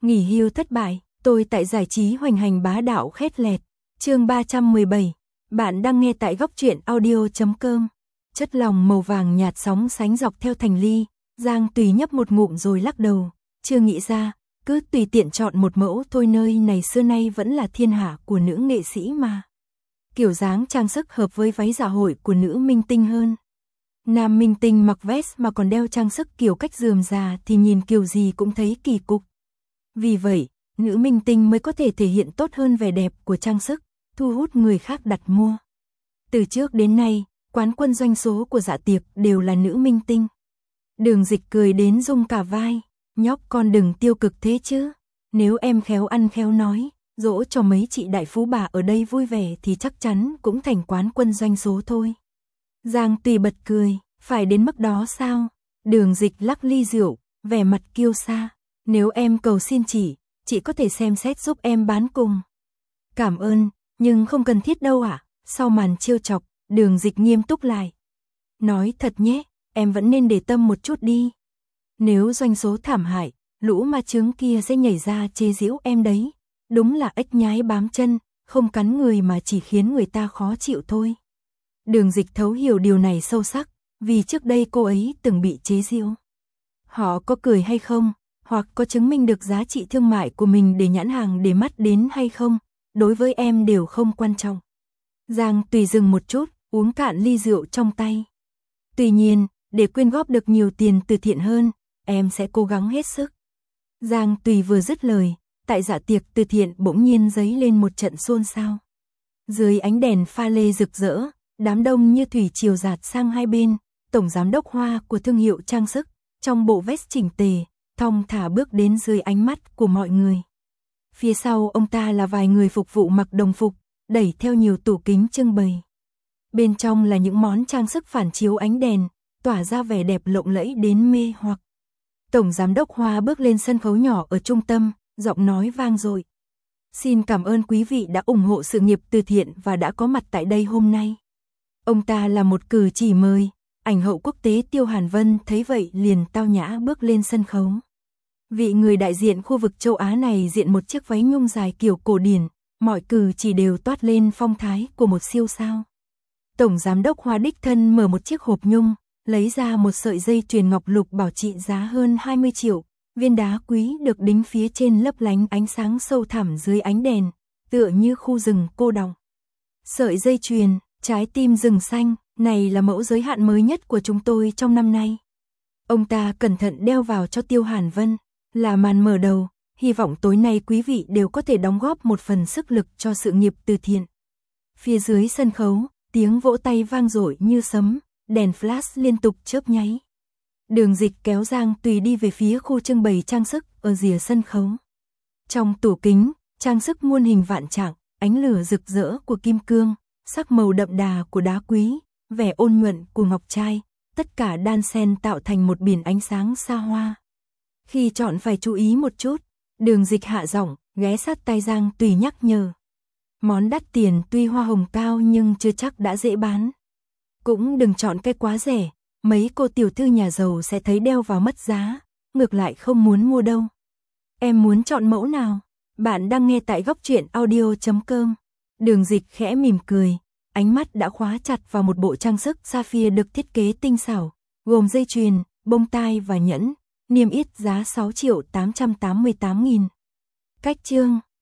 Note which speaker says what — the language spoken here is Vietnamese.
Speaker 1: Nghỉ hưu thất bại, tôi tại giải trí hoành hành bá đạo khét lẹt. Chương 317. Bạn đang nghe tại góc truyện audio.com. Chất lòng màu vàng nhạt sóng sánh dọc theo thành ly, Giang Tùy nhấp một ngụm rồi lắc đầu, chưa nghĩ ra, cứ tùy tiện chọn một mẫu thôi, nơi này xưa nay vẫn là thiên hạ của nữ nghệ sĩ mà. Kiểu dáng trang sức hợp với váy dạ hội của nữ minh tinh hơn. Nam minh tinh mặc vest mà còn đeo trang sức kiểu cách rườm rà thì nhìn kiểu gì cũng thấy kỳ cục. Vì vậy, nữ minh tinh mới có thể thể hiện tốt hơn vẻ đẹp của trang sức, thu hút người khác đặt mua. Từ trước đến nay, quán quân doanh số của dạ tiệc đều là nữ minh tinh. Đường Dịch cười đến rung cả vai, nhóc con đừng tiêu cực thế chứ. Nếu em khéo ăn khéo nói, dỗ cho mấy chị đại phú bà ở đây vui vẻ thì chắc chắn cũng thành quán quân doanh số thôi. Giang Tùy bật cười, phải đến mức đó sao? Đường Dịch lắc ly rượu, vẻ mặt kiêu sa. Nếu em cầu xin chị có thể xem xét giúp em bán cùng. Cảm ơn, nhưng không cần thiết đâu ạ. Sau màn trêu chọc, Đường Dịch nghiêm túc lại. Nói thật nhé, em vẫn nên để tâm một chút đi. Nếu doanh số thảm hại, lũ ma chướng kia sẽ nhảy ra chế giễu em đấy. Đúng là ếch nhái bám chân, không cắn người mà chỉ khiến người ta khó chịu thôi. Đường Dịch thấu hiểu điều này sâu sắc, vì trước đây cô ấy từng bị chế giễu. Họ có cười hay không, hoặc có chứng minh được giá trị thương mại của mình để nhãn hàng để mắt đến hay không, đối với em đều không quan trọng. Giang Tùy dừng một chút, uống cạn ly rượu trong tay. Tuy nhiên, để quyên góp được nhiều tiền từ thiện hơn, em sẽ cố gắng hết sức. Giang Tùy vừa dứt lời, tại dạ tiệc từ thiện bỗng nhiên dấy lên một trận xôn xao. Dưới ánh đèn pha lê rực rỡ, đám đông như thủy triều dạt sang hai bên, tổng giám đốc Hoa của thương hiệu trang sức, trong bộ vest chỉnh tề, thong thả bước đến dưới ánh mắt của mọi người. Phía sau ông ta là vài người phục vụ mặc đồng phục, đẩy theo nhiều tủ kính trưng bày. Bên trong là những món trang sức phản chiếu ánh đèn, tỏa ra vẻ đẹp lộng lẫy đến mê hoặc. Tổng giám đốc Hoa bước lên sân khấu nhỏ ở trung tâm, giọng nói vang dội. Xin cảm ơn quý vị đã ủng hộ sự nghiệp từ thiện và đã có mặt tại đây hôm nay. Ông ta là một cử chỉ mời, ảnh hậu quốc tế Tiêu Hàn Vân thấy vậy liền tao nhã bước lên sân khấu. Vị người đại diện khu vực châu Á này diện một chiếc váy nhung dài kiểu cổ điển, mọi cử chỉ đều toát lên phong thái của một siêu sao. Tổng giám đốc Hoa đích thân mở một chiếc hộp nhung, lấy ra một sợi dây chuyền ngọc lục bảo trị giá hơn 20 triệu, viên đá quý được đính phía trên lấp lánh ánh sáng sâu thẳm dưới ánh đèn, tựa như khu rừng cô đọng. Sợi dây chuyền, trái tim rừng xanh, này là mẫu giới hạn mới nhất của chúng tôi trong năm nay. Ông ta cẩn thận đeo vào cho Tiêu Hàn Vân, là màn mở đầu, hy vọng tối nay quý vị đều có thể đóng góp một phần sức lực cho sự nghiệp từ thiện. Phía dưới sân khấu, tiếng vỗ tay vang dội như sấm, đèn flash liên tục chớp nháy. Đường Dịch kéo Giang Tùy đi về phía khu trưng bày trang sức ở rìa sân khấu. Trong tủ kính, trang sức muôn hình vạn trạng, ánh lửa rực rỡ của kim cương, sắc màu đậm đà của đá quý, vẻ ôn nhuận của ngọc trai, tất cả đan xen tạo thành một biển ánh sáng xa hoa. Khi chọn phải chú ý một chút, Đường Dịch hạ giọng, ghé sát tai Giang Tùy nhắc nhở. Món đắt tiền tuy hoa hồng cao nhưng chưa chắc đã dễ bán. Cũng đừng chọn cái quá rẻ, mấy cô tiểu thư nhà giàu sẽ thấy đeo vào mất giá, ngược lại không muốn mua đâu. Em muốn chọn mẫu nào? Bạn đang nghe tại góc truyện audio.com. Đường Dịch khẽ mỉm cười, ánh mắt đã khóa chặt vào một bộ trang sức sapphire được thiết kế tinh xảo, gồm dây chuyền, bông tai và nhẫn, niêm yết giá 6.888.000. Cách chương